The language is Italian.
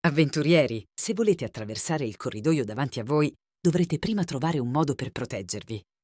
Avventurieri, se volete attraversare il corridoio davanti a voi, dovrete prima trovare un modo per proteggervi.